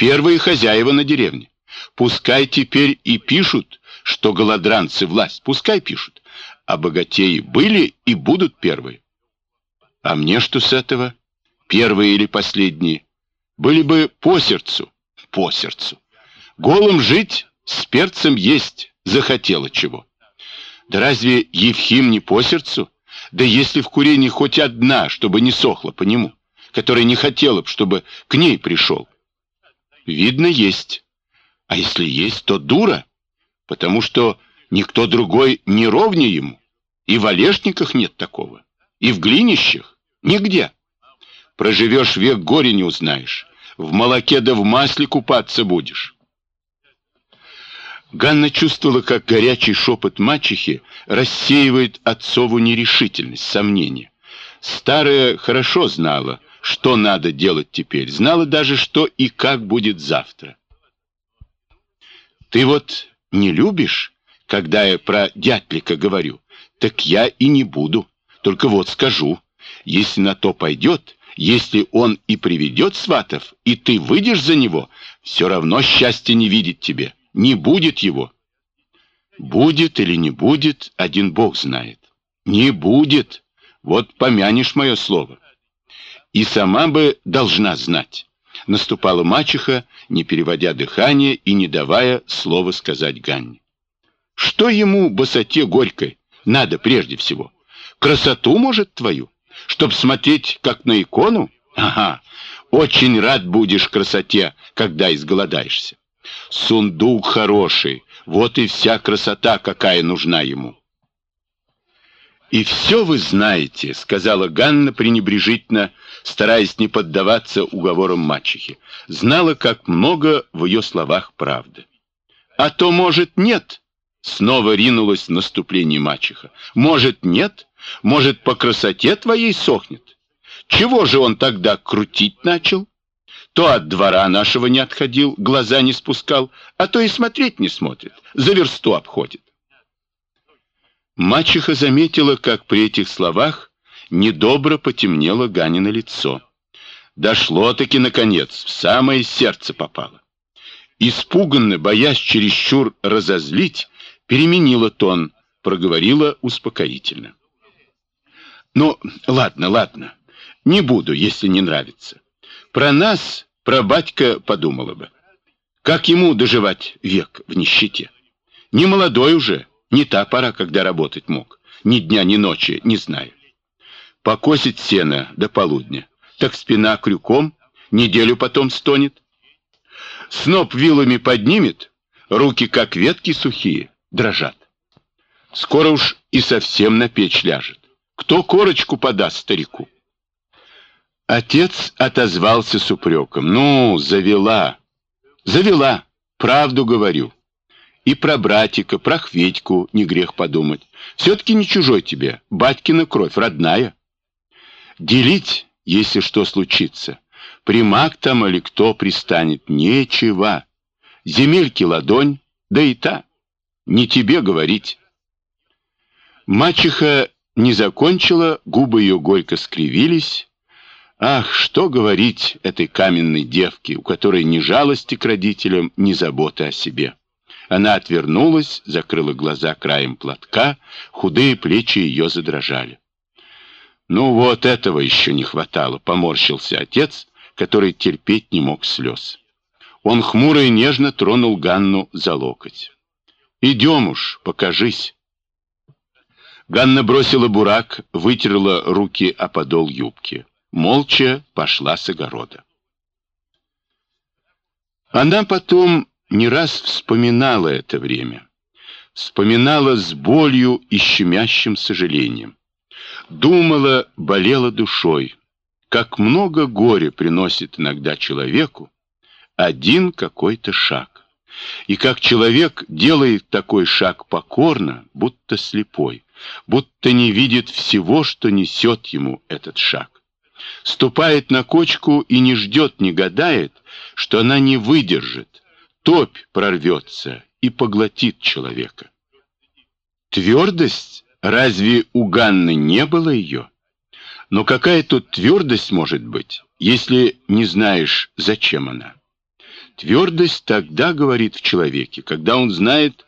первые хозяева на деревне. Пускай теперь и пишут, что голодранцы власть, пускай пишут. А богатеи были и будут первые. А мне что с этого? Первые или последние? Были бы по сердцу. По сердцу. Голым жить, с перцем есть, захотела чего. Да разве Евхим не по сердцу? Да если в курении хоть одна, чтобы не сохла по нему, которая не хотела б, чтобы к ней пришел. Видно, есть. А если есть, то дура, потому что никто другой не ровня ему. И в Олешниках нет такого, и в Глинищах, нигде. Проживешь век, горе не узнаешь. В молоке да в масле купаться будешь. Ганна чувствовала, как горячий шепот мачехи рассеивает отцову нерешительность, сомнение. Старая хорошо знала, что надо делать теперь, знала даже, что и как будет завтра. Ты вот не любишь, когда я про дятлика говорю, так я и не буду. Только вот скажу, если на то пойдет, если он и приведет сватов, и ты выйдешь за него, все равно счастья не видит тебе, не будет его. Будет или не будет, один Бог знает. Не будет, вот помянешь мое слово. И сама бы должна знать. Наступала мачеха, не переводя дыхание и не давая слова сказать Ганне. Что ему, босоте горькой, надо прежде всего? Красоту, может, твою? Чтоб смотреть, как на икону? Ага, очень рад будешь красоте, когда изголодаешься. Сундук хороший, вот и вся красота, какая нужна ему. «И все вы знаете», — сказала Ганна пренебрежительно, стараясь не поддаваться уговорам мачехи. Знала, как много в ее словах правды. «А то, может, нет?» — снова ринулась в наступление мачеха. «Может, нет? Может, по красоте твоей сохнет? Чего же он тогда крутить начал? То от двора нашего не отходил, глаза не спускал, а то и смотреть не смотрит, за версту обходит». Мачеха заметила, как при этих словах недобро потемнело Ганино лицо. Дошло-таки, наконец, в самое сердце попало. Испуганно, боясь чересчур разозлить, переменила тон, проговорила успокоительно. «Ну, ладно, ладно, не буду, если не нравится. Про нас, про батька подумала бы. Как ему доживать век в нищете? Не молодой уже, не та пора, когда работать мог. Ни дня, ни ночи, не знаю. Покосить сено до полудня, так спина крюком, неделю потом стонет. Сноп вилами поднимет, руки, как ветки сухие, дрожат. Скоро уж и совсем на печь ляжет. Кто корочку подаст старику?» Отец отозвался с упреком. «Ну, завела, правду говорю. И про братика, про Хведьку не грех подумать. Все-таки не чужой тебе, батькина кровь, родная. Делить, если что случится, примак там или кто пристанет, нечего. Земельки ладонь, да и та, не тебе говорить». Мачеха не закончила, губы ее горько скривились. Ах, что говорить этой каменной девке, у которой ни жалости к родителям, ни заботы о себе. Она отвернулась, закрыла глаза краем платка, худые плечи ее задрожали. «Ну вот этого еще не хватало», — поморщился отец, который терпеть не мог слез. Он хмуро и нежно тронул Ганну за локоть. «Идем уж, покажись». Ганна бросила бурак, вытерла руки о подол юбки. Молча пошла с огорода. Она потом не раз вспоминала это время. Вспоминала с болью и щемящим сожалением. Думала, болела душой, как много горя приносит иногда человеку один какой-то шаг. И как человек делает такой шаг покорно, будто слепой, будто не видит всего, что несет ему этот шаг. Ступает на кочку и не ждет, не гадает, что она не выдержит, топь прорвется и поглотит человека. Твердость, разве у Ганны не было ее? Но какая тут твердость может быть, если не знаешь, зачем она? Твердость тогда говорит в человеке, когда он знает,